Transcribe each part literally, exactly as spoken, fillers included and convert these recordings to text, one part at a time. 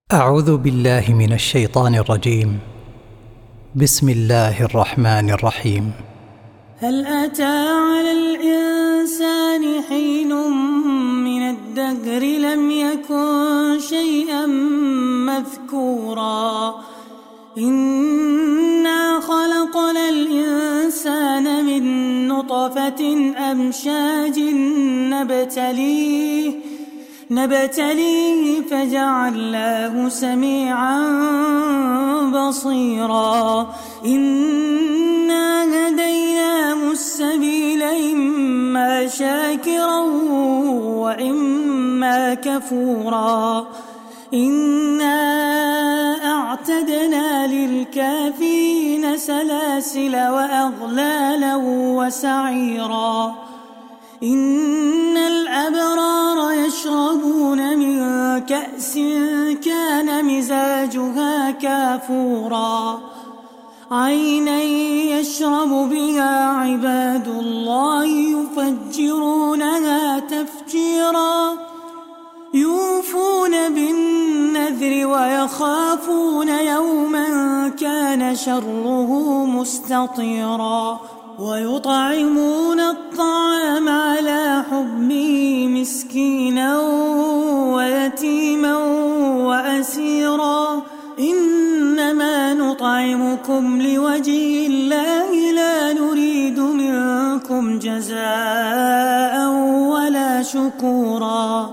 أعوذ بالله من الشيطان الرجيم. بسم الله الرحمن الرحيم. هل أتى على الإنسان حين من الدهر لم يكن شيئا مذكورا إنا خلقنا الإنسان من نطفة أمشاج نبتليه نبتليه فجعلناه سميعا بصيرا إنا هديناه السبيل إما شاكرا وإما كفورا إنا أعتدنا للكافرين سلاسل وأغلالا وسعيرا إن الأبرار يشربون من كأس كان مزاجها كافورا عينا يشرب بها عباد الله يفجرونها تفجيرا يوفون بالنذر ويخافون يوما كان شره مستطيرا ويطعمون الطعام على حبه مسكينا ويتيما وأسيرا إنما نطعمكم لوجه الله لا نريد منكم جزاء ولا شكورا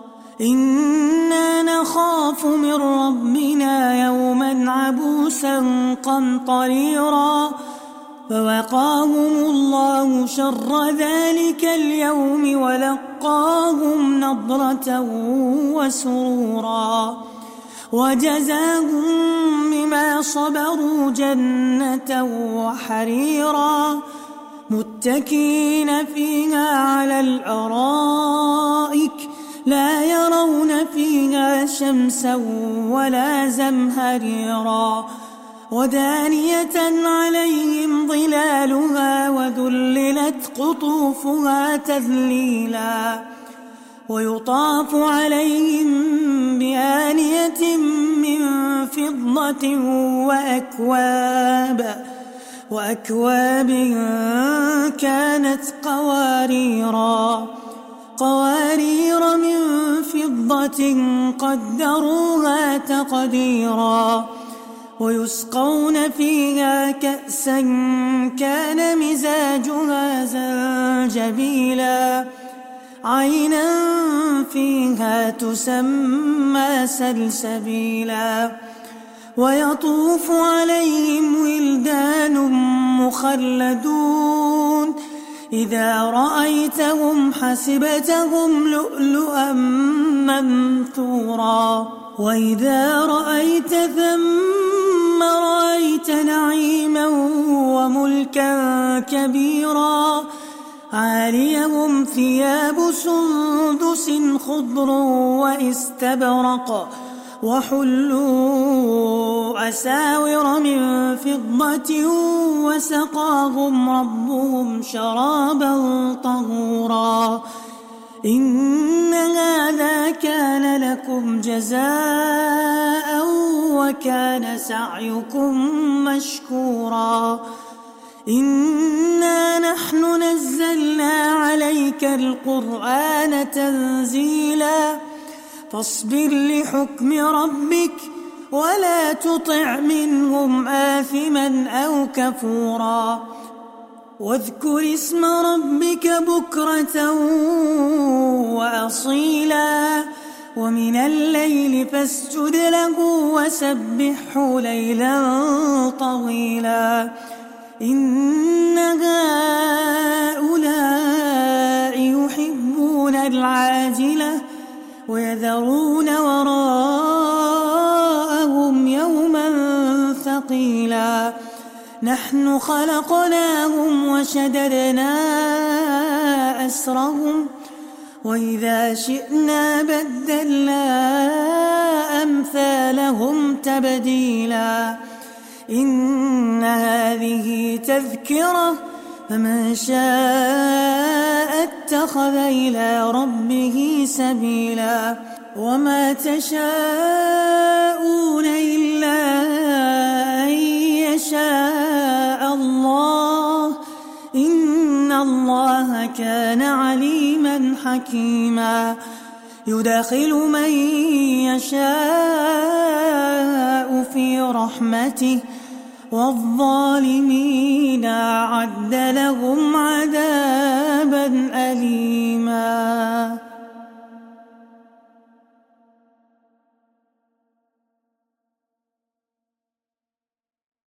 إنا نخاف من ربنا يوما عبوسا قمطريرا فوقاهم الله شر ذلك اليوم ولقاهم نضرة وسرورا وجزاهم بما صبروا جنة وحريرا متكئين فيها على الأرائك لا يرون فيها شمسا ولا زمهريرا ودانية عليهم ظلالها وذللت قطوفها تذليلا ويطاف عليهم بآنية من فضة وأكواب وأكواب كانت قواريرا قوارير من فضة قدروها تقديرا ويسقون فيها كأسا كان مزاجها زنجبيلا عينا فيها تسمى سلسبيلا ويطوف عليهم ولدان مخلدون إذا رأيتهم حسبتهم لؤلؤا منثورا وإذا رأيت ثم رأيت نعيما وملكا كبيرا عاليهم ثياب سندس خضر واستبرق وحلوا أساور من فضة وسقاهم ربهم شرابا طهورا إن هذا كان لكم جزاء وكان سعيكم مشكورا إنا نحن نزلنا عليك القرآن تنزيلا فاصبر لحكم ربك ولا تطع منهم آثما أو كفورا واذكر اسم ربك بكرة وأصيلا ومن الليل فاسجد له وسبحه ليلا طويلا إن هؤلاء يحبون العاجلة ويذرون وراءهم يوما ثقيلا نحن خلقناهم وشددنا أسرهم وإذا شئنا بدلنا أمثالهم تبديلا إن هذه تذكرة فمن شاء اتخذ إلى ربه سبيلا وما تشاءون إن الله كان عليما حكيما يدخل من يشاء في رحمته والظالمين أعد لهم عذابا أليما.